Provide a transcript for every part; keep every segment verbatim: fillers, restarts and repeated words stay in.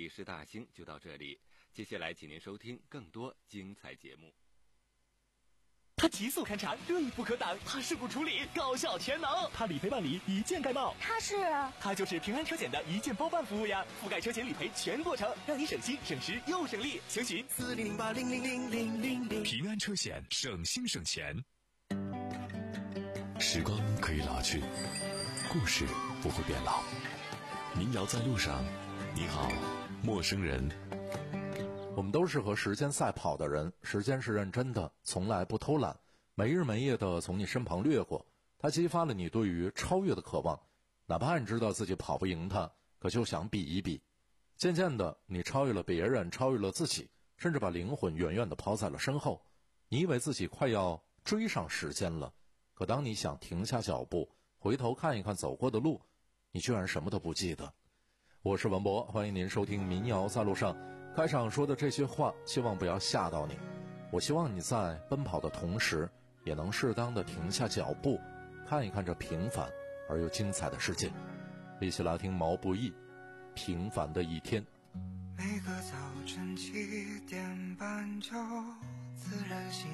历史大兴就到这里，接下来请您收听更多精彩节目。 它极速勘查，锐不可挡；它事故处理，高效全能；它理赔办理，一键盖帽。 它是？ 它就是平安车险的一键包办服务呀，覆盖车险理赔全过程，让你省心省时又省力。详询四零零八零零零零零零。 平安车险，省心省钱。时光可以老去，故事不会变老。民谣在路上，你好，陌生人。 我们都是和时间赛跑的人，时间是认真的，从来不偷懒，没日没夜的从你身旁掠过。它激发了你对于超越的渴望，哪怕你知道自己跑不赢它，可就想比一比。渐渐的，你超越了别人，超越了自己，甚至把灵魂远远地抛在了身后。你以为自己快要追上时间了，可当你想停下脚步，回头看一看走过的路，你居然什么都不记得。我是文博，欢迎您收听民谣在路上。开场说的这些话，希望不要吓到你。我希望你在奔跑的同时，也能适当的停下脚步，看一看这平凡而又精彩的世界。一起来听毛不易《平凡的一天》。 每个早晨七点半就自然醒，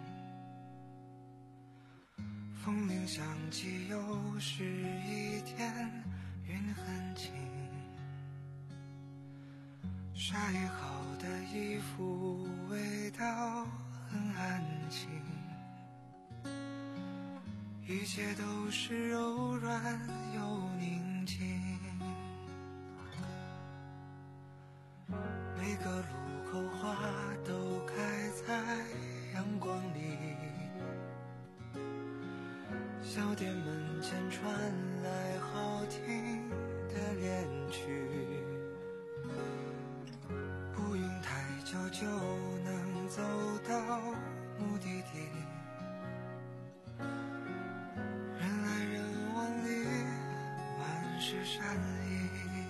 风铃响起又是一天，云很轻，晒好的衣服味道很安静，一切都是柔软又宁静，每个路口花都开在阳光里，小店门前传来好听的恋曲，不用太久就能走到目的地，人来人往里满是善意，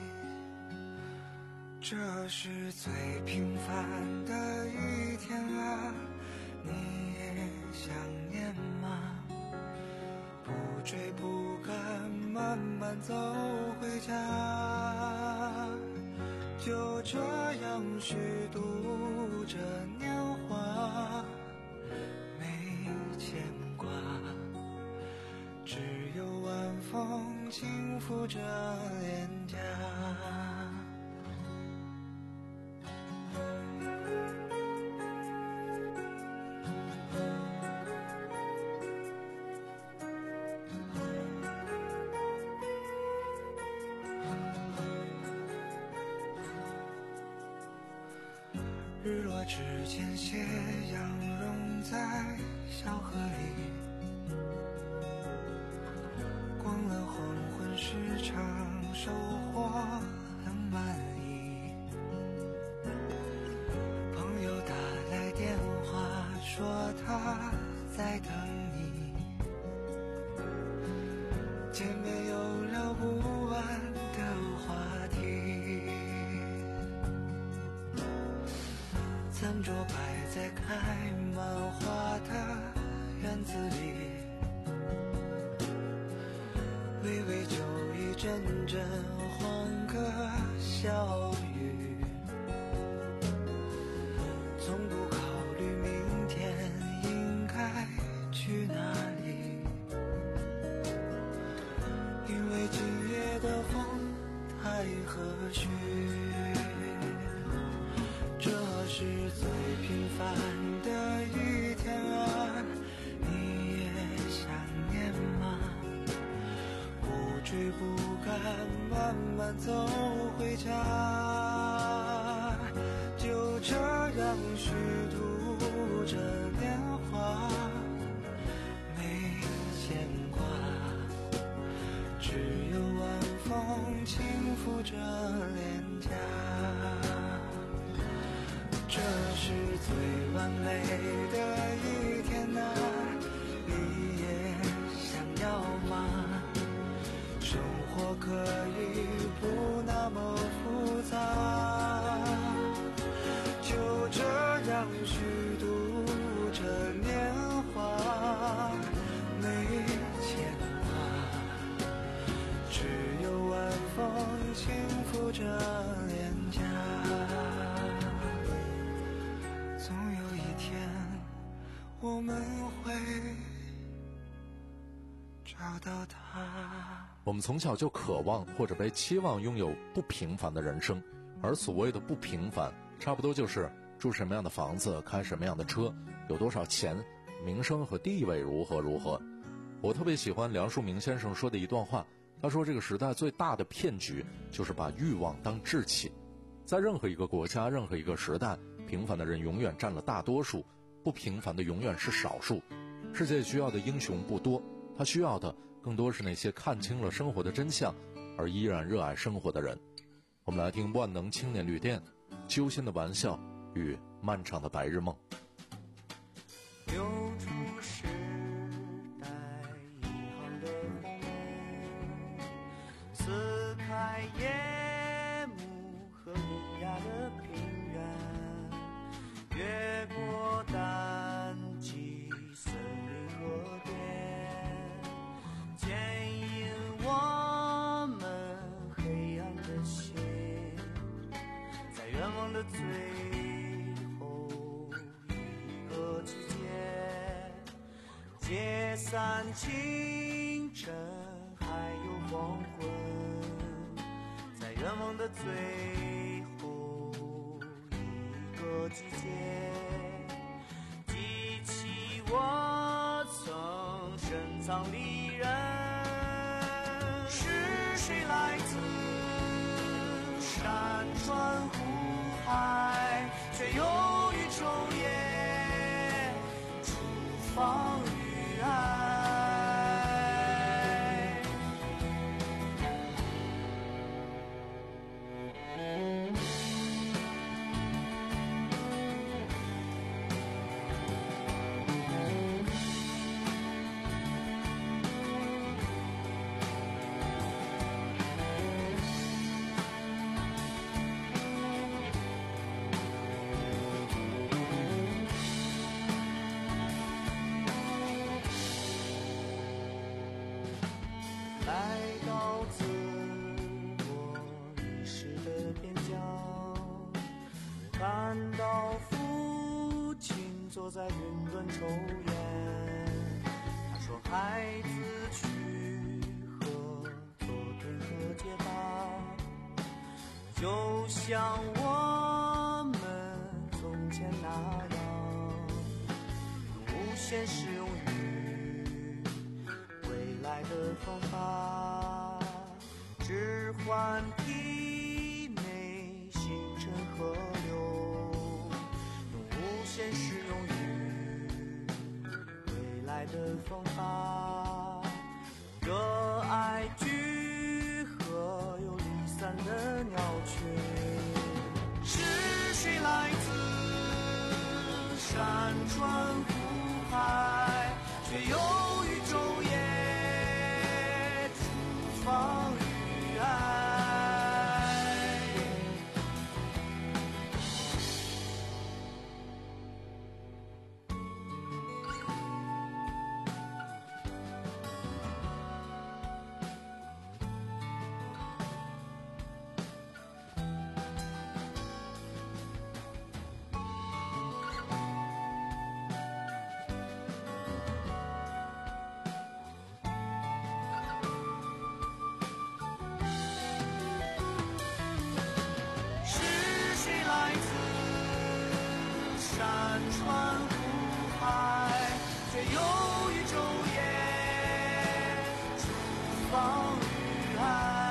这是最平凡的一天啊，你也想念吗？不追不赶，慢慢走回家，就这样虚度着年华，没牵挂，只有晚风轻拂着脸颊。日落之前，斜阳融在小河里，逛了黄昏市场，收获很满意。朋友打来电话说他在等你，见面有聊不完的话题，餐桌摆在开满花的院子里，微微酒意，阵阵欢歌笑语，从不考虑明天应该去哪里，因为今夜的风太和煦，这是最平凡的一天啊，你也想念吗？不追不赶，慢慢走回家，就这样虚度着年华，没牵挂，只有晚风轻拂着脸颊。这是最完美的一天啊，你也想要吗？生活可以不那么复杂，就这样找到他。 我们从小就渴望或者被期望拥有不平凡的人生，而所谓的不平凡，差不多就是住什么样的房子，开什么样的车，有多少钱，名声和地位如何如何。我特别喜欢梁漱溟先生说的一段话，他说这个时代最大的骗局就是把欲望当志气。在任何一个国家，任何一个时代，平凡的人永远占了大多数，不平凡的永远是少数。世界需要的英雄不多，他需要的更多是那些看清了生活的真相而依然热爱生活的人。我们来听万能青年旅店揪心的玩笑与漫长的白日梦。 流出时代一行的红门，撕开夜幕和优雅的平原，越过淡季森林河边，牵引我们黑暗的心，在愿望的最后一个季节，解散清晨还有黄昏，在愿望的最后一个季节，记起我曾深藏离人。是谁来自山川湖海，却又于昼夜厨房与爱。来到自我意识的边疆，看到父亲坐在云端抽烟。他说孩子去和昨天和解吧，就像我们从前那样，用无限适用于未来的方法，置换体内星辰河流，用无限适用于未来的方法，热爱聚合又离散的鸟群。是谁来自山川湖海，却又于昼夜厨房与爱。山川湖海，却又于昼夜厨房与爱。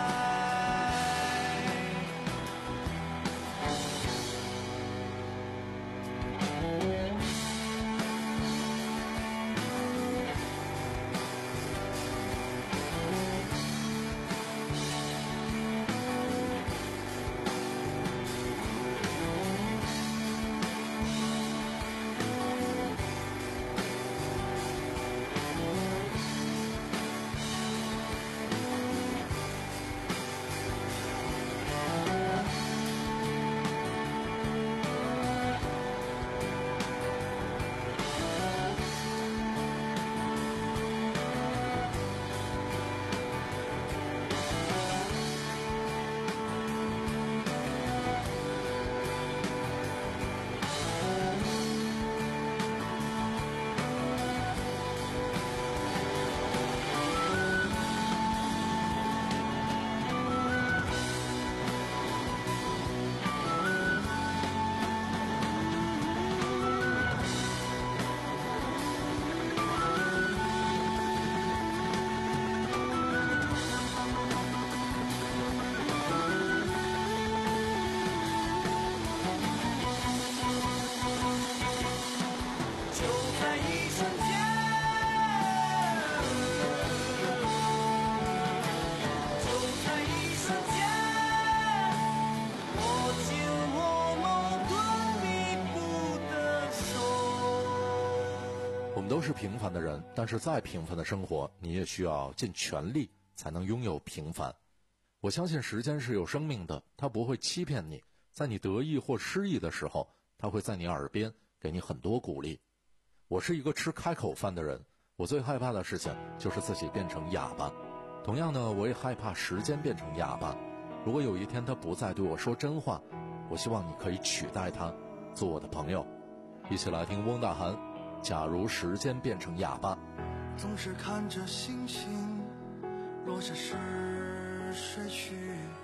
都是平凡的人，但是再平凡的生活，你也需要尽全力才能拥有平凡。我相信时间是有生命的，它不会欺骗你，在你得意或失意的时候，它会在你耳边给你很多鼓励。我是一个吃开口饭的人，我最害怕的事情就是自己变成哑巴。同样呢，我也害怕时间变成哑巴。如果有一天他不再对我说真话，我希望你可以取代他，做我的朋友。一起来听翁大涵，假如时间变成哑巴。 总是看着星星落下时睡去，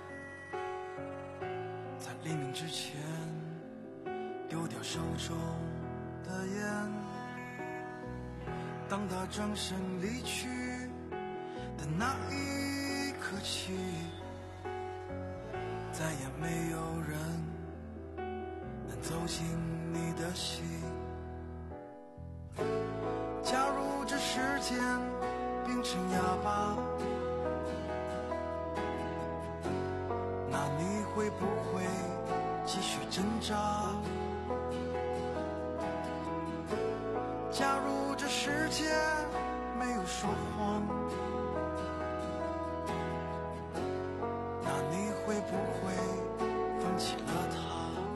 在黎明之前丢掉手中的烟，当他转身离去的那一刻起，再也没有人能走进你的心。假如这时间变成哑巴，那你会不会继续挣扎？假如这世界没有说谎，那你会不会放弃了他？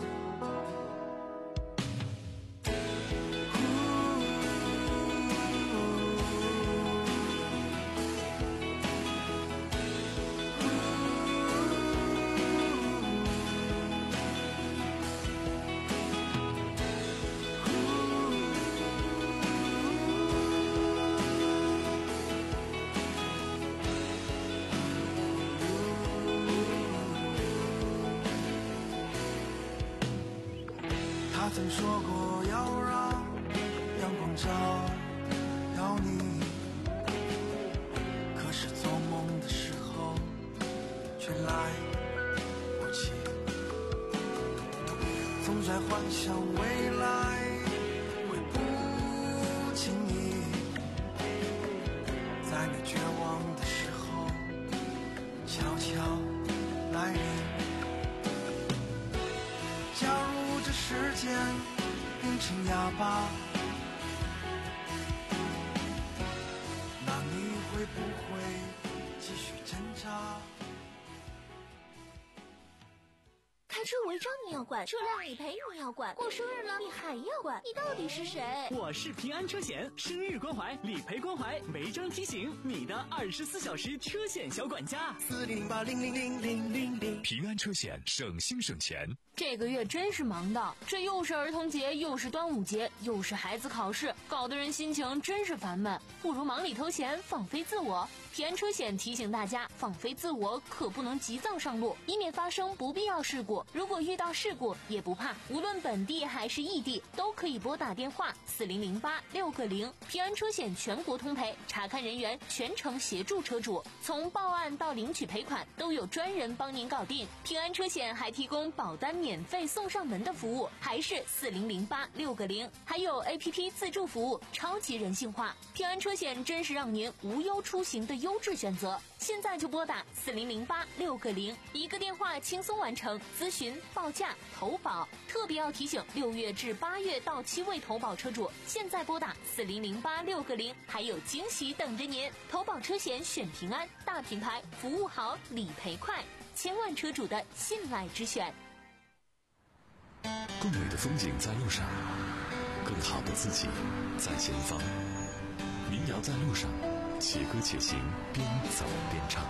他曾说过要让阳光照耀你，可是做梦的时候却来不及，总在幻想未来会不经意，在你绝望的时候悄悄来临。假如这时间变成哑巴，那你会不会继续挣扎？ 开车违章你要管，车辆理赔你要管，过生日了你还要管，你到底是谁？ 我是平安车险，生日关怀、理赔关怀、违章提醒，你的二十四小时车险小管家。 四零零八零零零零零零， 平安车险，省心省钱。 这个月真是忙的，这又是儿童节，又是端午节，又是孩子考试，搞得人心情真是烦闷。不如忙里偷闲，放飞自我。平安车险提醒大家，放飞自我可不能急躁上路，以免发生不必要事故。如果遇到事故也不怕，无论本地还是异地，都可以拨打电话四零零八六个零，平安车险全国通赔，查看人员全程协助车主，从报案到领取赔款都有专人帮您搞定。平安车险还提供保单免费送上门的服务，还是四零零八六个零，还有 A P P 自助服务，超级人性化。平安车险真是让您无忧出行的优质选择，现在就拨打四零零八六个零，一个电话轻松完成咨询、报价、投保。特别要提醒，六月至八月到期未投保车主，现在拨打四零零八六个零，还有惊喜等着您。投保车险选平安，大品牌，服务好，理赔快，千万车主的信赖之选。 更美的风景在路上，更好的自己在前方。民谣在路上，且歌且行，边走边唱。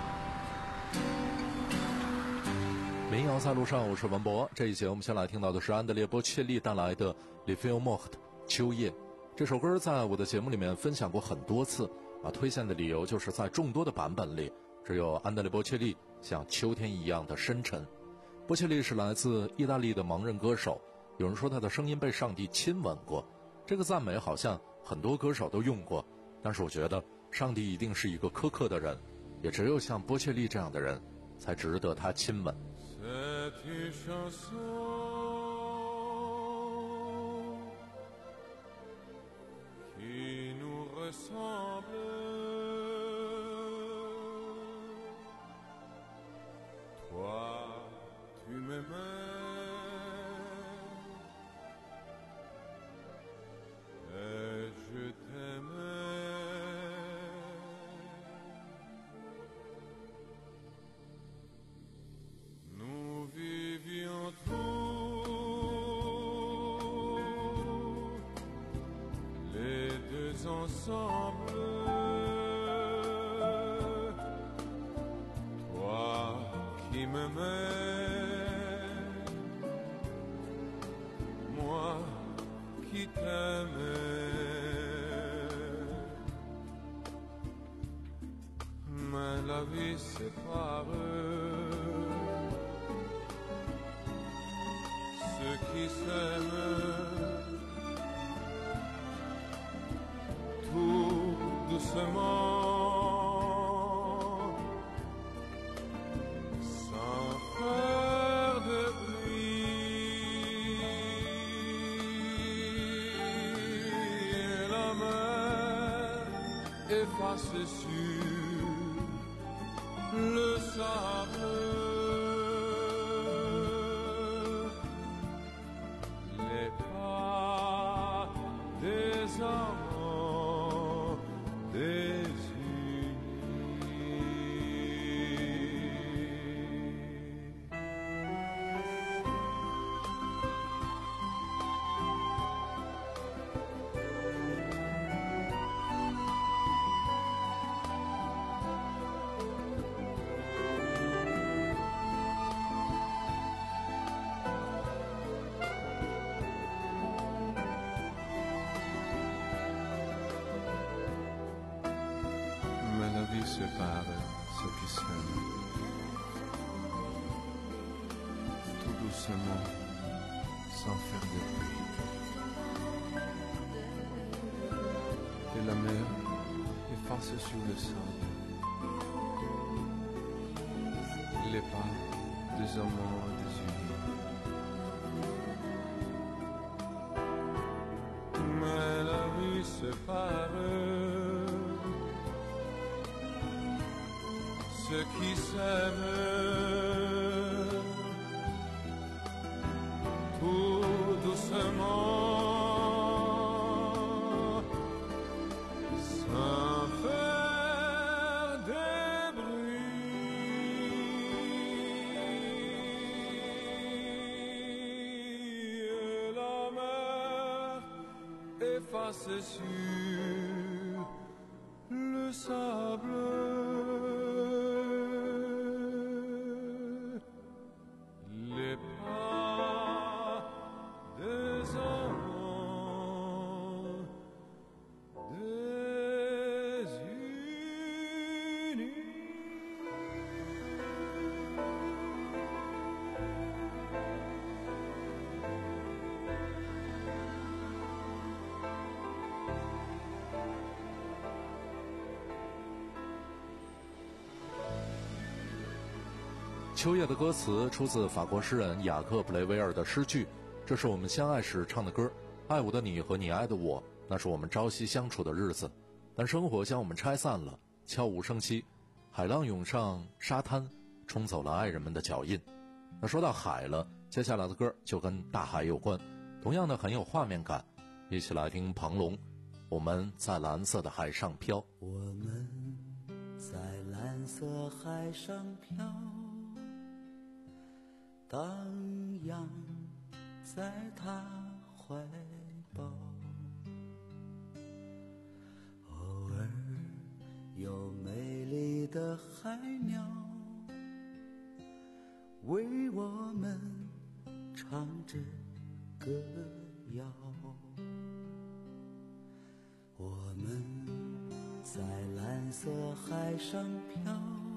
民谣在路上，我是文博。这一节我们先来听到的是安德烈·波切利带来的《Le Feuille Morte》秋叶。这首歌在我的节目里面分享过很多次啊，推荐的理由就是在众多的版本里，只有安德烈·波切利像秋天一样的深沉。波切利是来自意大利的盲人歌手，有人说他的声音被上帝亲吻过，这个赞美好像很多歌手都用过，但是我觉得上帝一定是一个苛刻的人，也只有像波切利这样的人才值得他亲吻。 Tu m'aimais et je t'aime ensemble. Toi qui m'aimais, moi qui t'aimais, mais la vie sépare ceux qui s'aiment. Tout doucement, sans faire de bruit, et la mer efface sur le sable les pas des amants désunis. Mais la vie sépare ceux qui s'aiment. Tout doucement, sans faire de bruit. Et la mer efface sur le sable les pas des amants désunis. Mais la vie sépare ceux qui s'aiment. Tout doucement, sans faire de bruit, et la mer efface sur le sable les pas des amants désunis. 秋夜的歌词出自法国诗人雅克·布雷维尔的诗句，这是我们相爱时唱的歌，爱我的你和你爱的我，那是我们朝夕相处的日子。但生活将我们拆散了，悄无声息，海浪涌上沙滩，冲走了爱人们的脚印。那说到海了，接下来的歌就跟大海有关，同样的很有画面感。一起来听庞龙，我们在蓝色的海上飘。 我们在蓝色海上飘，荡漾在他怀抱，偶尔有美丽的海鸟为我们唱着歌谣。我们在蓝色海上飘，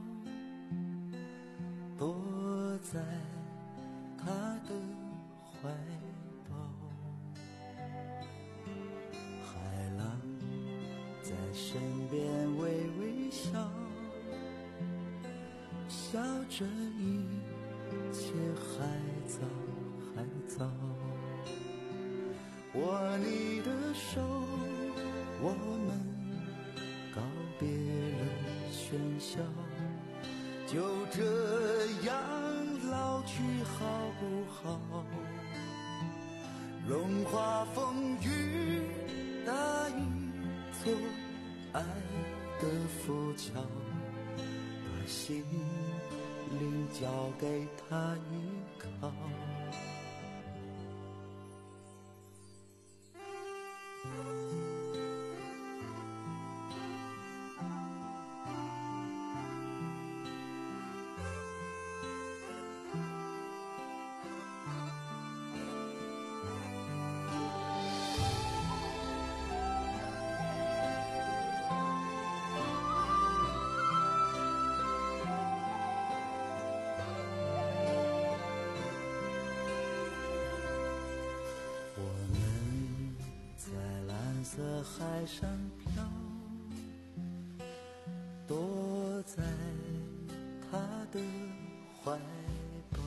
躲在他的怀抱，海浪在身边微微笑，笑着一切还早还早。握你的手，我们告别了喧嚣，就这样老去好不好？融化风雨，搭一座爱的浮桥，把心灵交给他依靠。 色海上飘，躲在他的怀抱。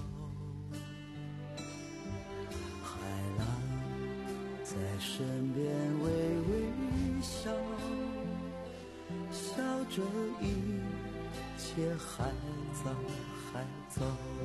海浪在身边微微笑，笑着一切还早还早。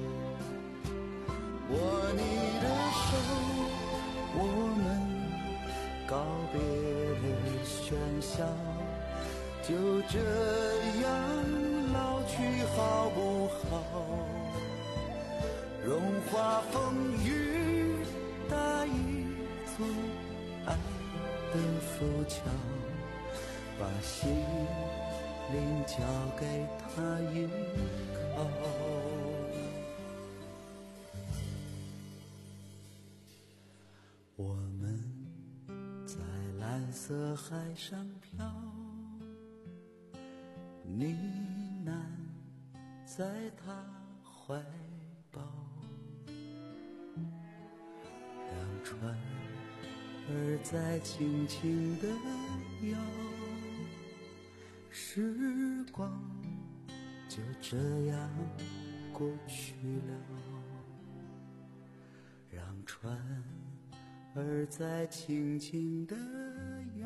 握你的手，我们告别了喧嚣，就这样老去好不好？融化风雨，搭一座爱的浮桥，把心灵交给他依靠。我们在蓝色海上飘，呢喃在他怀抱，两船儿在轻轻地摇，时光就这样过去了，让船儿在轻轻地摇，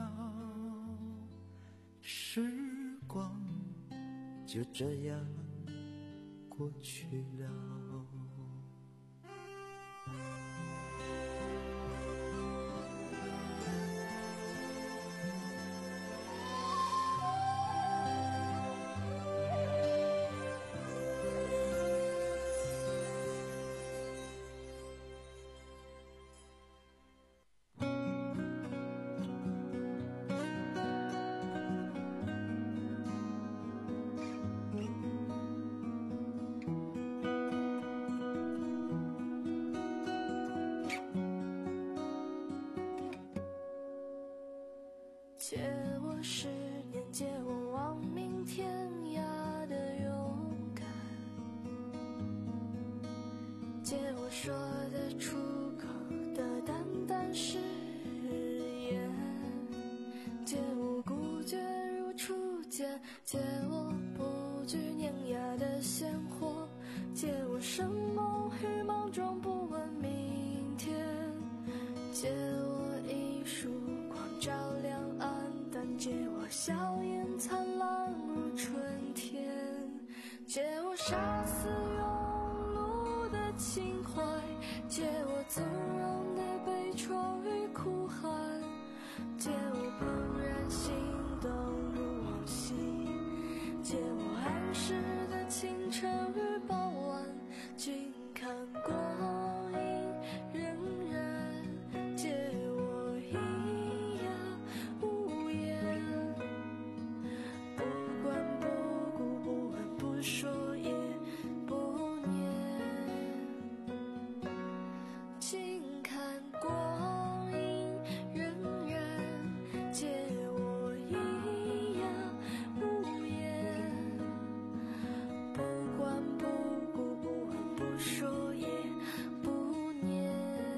时光就这样过去了。 借我十年，借我亡命天涯的勇敢，借我说得出口的淡淡誓言，借我孤绝如初见，借我不惧碾压的鲜活，借我生猛与莽撞，不问明天，借我一束光照亮暗淡，借我笑颜灿烂如春天，借我杀死庸碌的情怀，借我纵容的悲怆与哭喊，借我怦然心动如往昔，借我安适的清晨与傍晚，静看光阴荏苒，借我咿呀无言，不管不顾，不问不说也不念，静看光阴荏苒，借我咿呀无言，不管不顾，不问不说也不念。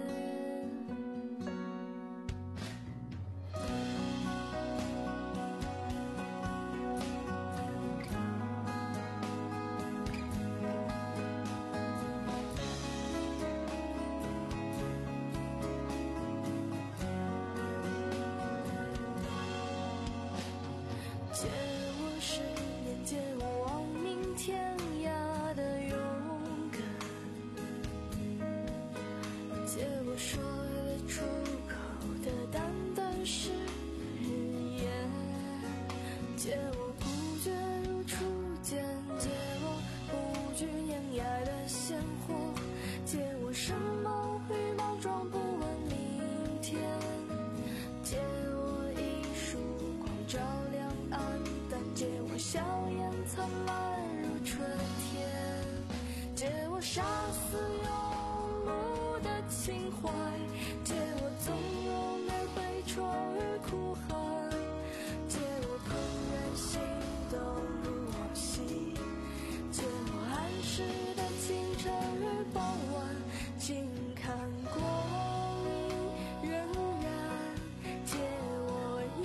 借我十年，借我亡命天涯的勇敢，借我说得出口的淡淡誓言，借我孤绝如初见，借我不惧碾压的鲜活，借我生猛与莽撞，不问明天，借我一束光照亮暗淡，借我笑颜灿烂如春天，借我杀死庸碌的情怀，借我纵容的悲怆与哭喊，借我怦然心动如往昔，借我安适的清晨与傍晚，静看光阴荏苒，借我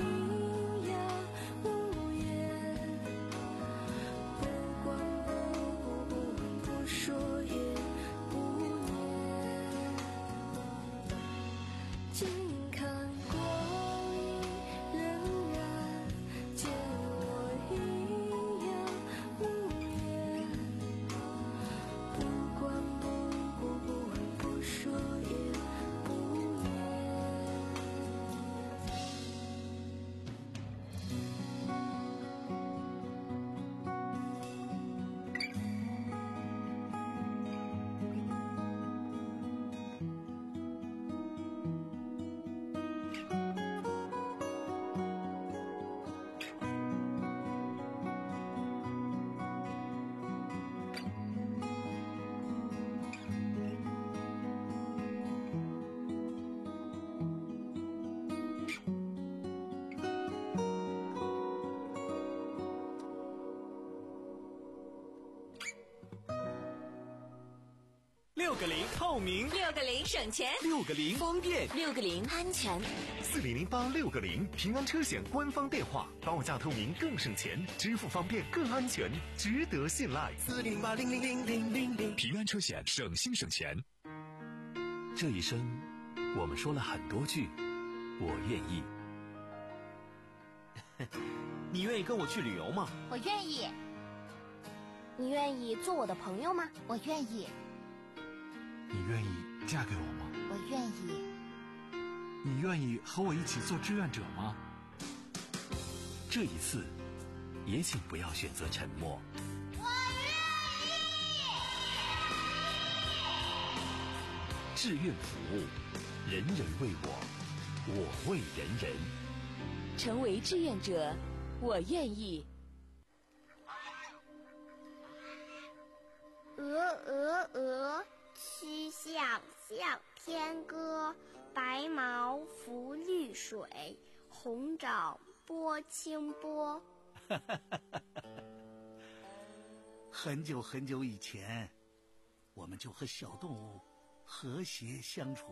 六个零透明， 六个零省钱， 六个零方便， 六个零安全。 四零零八六个零平安车险官方电话，报价透明更省钱，支付方便更安全，值得信赖。 四零零八零零零零零零， 平安车险省心省钱。 这一生，我们说了很多句“我愿意”。 你愿意跟我去旅游吗？ 我愿意。 你愿意做我的朋友吗？ 我愿意。 你愿意嫁给我吗？ 我愿意。 你愿意和我一起做志愿者吗？ 这一次，也请不要选择沉默。 我愿意。 志愿服务，人人为我，我为人人。 成为志愿者，我愿意。 鹅鹅鹅，曲项向天歌。白毛浮绿水，红掌拨清波。 很久很久以前，我们就和小动物和谐相处。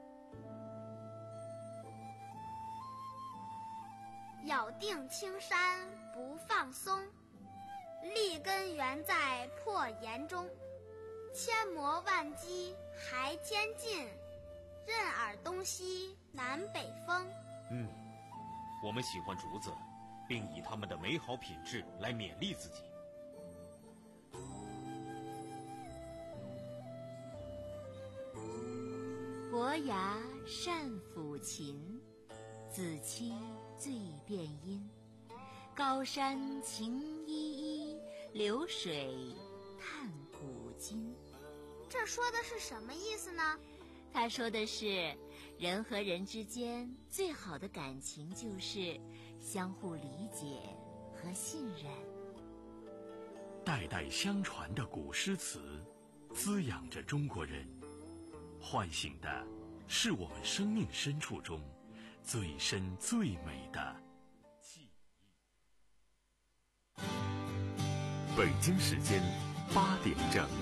咬定青山不放松，立根原在破岩中。千磨万击还坚劲，任尔东西南北风。 嗯，我们喜欢竹子，并以它们的美好品质来勉励自己。 伯牙善抚琴，子期最辨音。高山晴依依，流水叹古今。 这说的是什么意思呢？ 他说的是，人和人之间最好的感情就是相互理解和信任。 代代相传的古诗词，滋养着中国人，唤醒的是我们生命深处中最深最美的记忆。 北京时间八点整。